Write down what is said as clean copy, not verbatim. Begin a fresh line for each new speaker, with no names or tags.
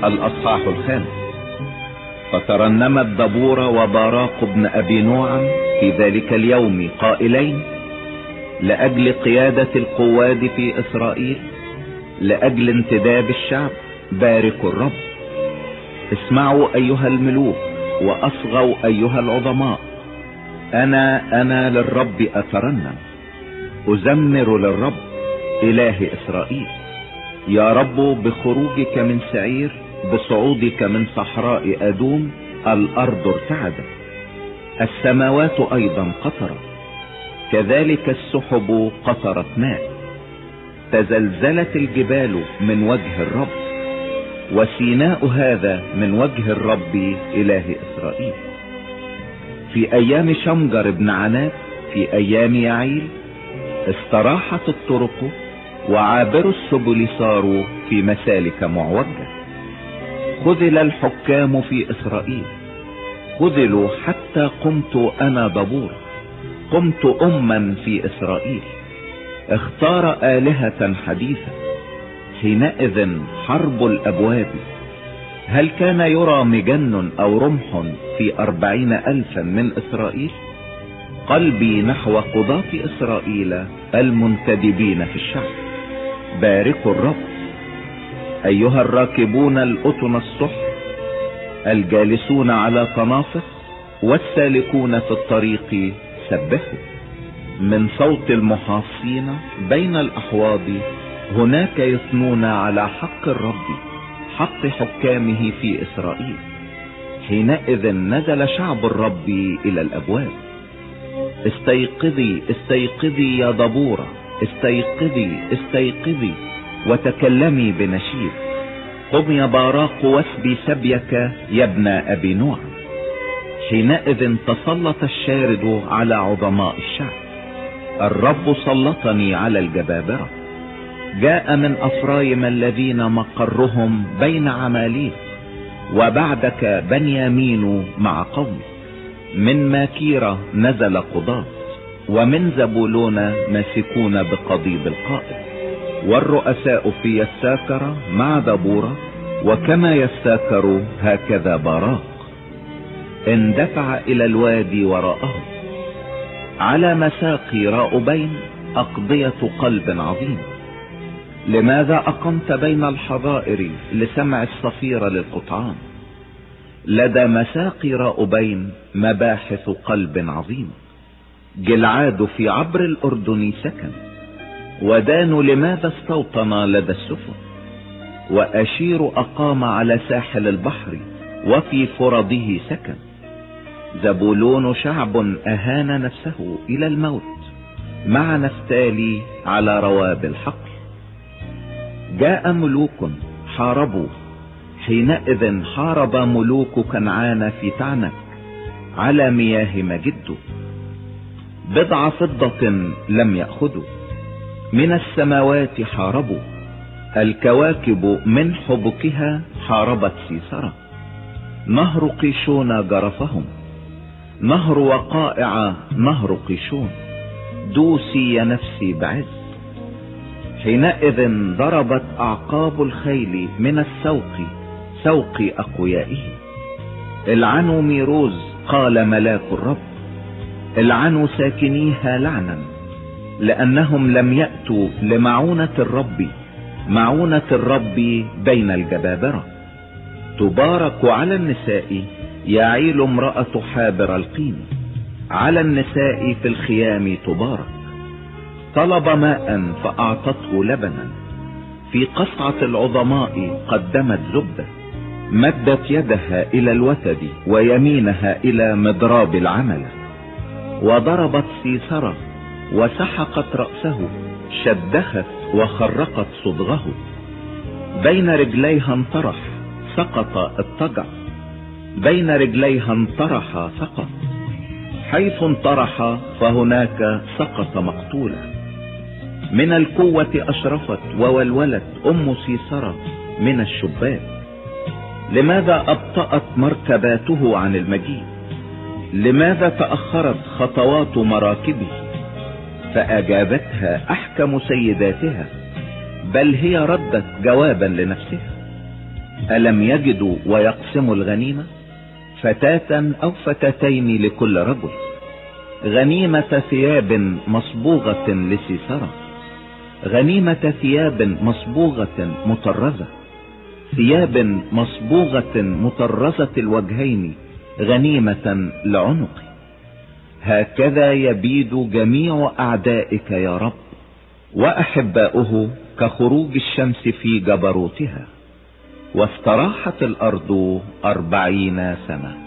الأصحاح 5. فترنمت دبورة وباراق بن أبي نوعم في ذلك اليوم قائلين: لأجل قيادة القواد في إسرائيل، لأجل انتداب الشعب، باركوا الرب. اسمعوا أيها الملوك، وأصغوا أيها العظماء. أنا للرب أترنم، أزمر للرب إله إسرائيل. يا رب، بخروجك من سعير، بصعودك من صحراء أدوم، الأرض ارتعدت، السماوات أيضا قطرت، كذلك السحب قطرت ماء. تزلزلت الجبال من وجه الرب، وسيناء هذا من وجه الرب إله إسرائيل. في أيام شمجر بن عناد، في أيام يعيل، استراحت الطرق، وعابروا السبل صاروا في مسالك معوجة. خذل الحكام في إسرائيل، خذلوا حتى قمت أنا دبور، قمت أما في إسرائيل. اختار آلهة حديثة، حينئذ حرب الأبواب. هل كان يرى مجن أو رمح في 40,000 من إسرائيل؟ قلبي نحو قضاة إسرائيل المنتدبين في الشعب. باركوا الرب أيها الراكبون الأطن الصحر، الجالسون على طنافس، والسالكون في الطريق سبحوا. من صوت المحاصين بين الأحواض، هناك يثنون على حق الرب، حق حكامه في إسرائيل. حينئذ نزل شعب الرب إلى الأبواب. استيقظي استيقظي يا دبورة، استيقظي استيقظي وتكلمي بنشيد. قم يا باراق واسبي سبيك يا ابن أبي نوع. حينئذ تسلط الشارد على عظماء الشعب، الرب سلطني على الجبابرة. جاء من أفرايم الذين مقرهم بين عماليق، وبعدك بنيامين مع قومه. من ماكيرة نزل قضاة، ومن زبولون ماسكون بقضيب القائد. والرؤساء في يساكر مع دبورة، وكما يساكر هكذا باراق. اندفع إلى الوادي وراءه، على مساقي راؤبين أقضية قلب عظيم. لماذا أقمت بين الحظائر لسمع الصفير للقطعان؟ لدى مساقي راؤبين مباحث قلب عظيم. جلعاد في عبر الأردن سكن، ودان لماذا استوطن لدى السفن؟ وأشير أقام على ساحل البحر، وفي فرضه سكن. زبولون شعب أهان نفسه إلى الموت، مع نفتالي على رواب الحقل. جاء ملوك حاربوا، حينئذ حارب ملوك كنعان في تعنك على مياه مجد. بضع فضة لم يأخذوا، من السماوات حاربوا. الكواكب من حبكها حاربت سيسرة. نهر قيشون جرفهم، نهر وقائع نهر قيشون. دوسي يا نفسي بعز. حينئذ ضربت أعقاب الخيل من السوق، سوق أقويائه. العنوا ميروز، قال ملاك الرب، العنوا ساكنيها لعنا، لأنهم لم يأتوا لمعونة الرب، معونة الرب بين الجبابرة. تبارك على النساء يعيل امرأة حابر القين، على النساء في الخيام تبارك. طلب ماء فأعطته لبنا، في قصعة العظماء قدمت زبدة. مدت يدها إلى الوتد، ويمينها إلى مضراب العمل. وضربت سيسرة، وسحقت رأسه، شدخت وخرقت صدغه. بين رجليها انطرح، سقط اضطجع، بين رجليها انطرح سقط. حيث انطرح فهناك سقط مقتولا. من القوة أشرفت وولولت أم سيسرة من الشباك. لماذا أبطأت مركباته عن المجيء؟ لماذا تأخرت خطوات مراكبه؟ فأجابتها أحكم سيداتها، بل هي ردت جوابا لنفسها. ألم يجدوا ويقسموا الغنيمة؟ فتاة أو فتاتين لكل رجل، غنيمة ثياب مصبوغة لسيسرة، غنيمة ثياب مصبوغة مطرزة، ثياب مصبوغة مطرزة الوجهين، غنيمة لعنقي. هكذا يبيد جميع أعدائك يا رب، وأحباؤه كخروج الشمس في جبروتها. واستراحت الأرض 40 سنة.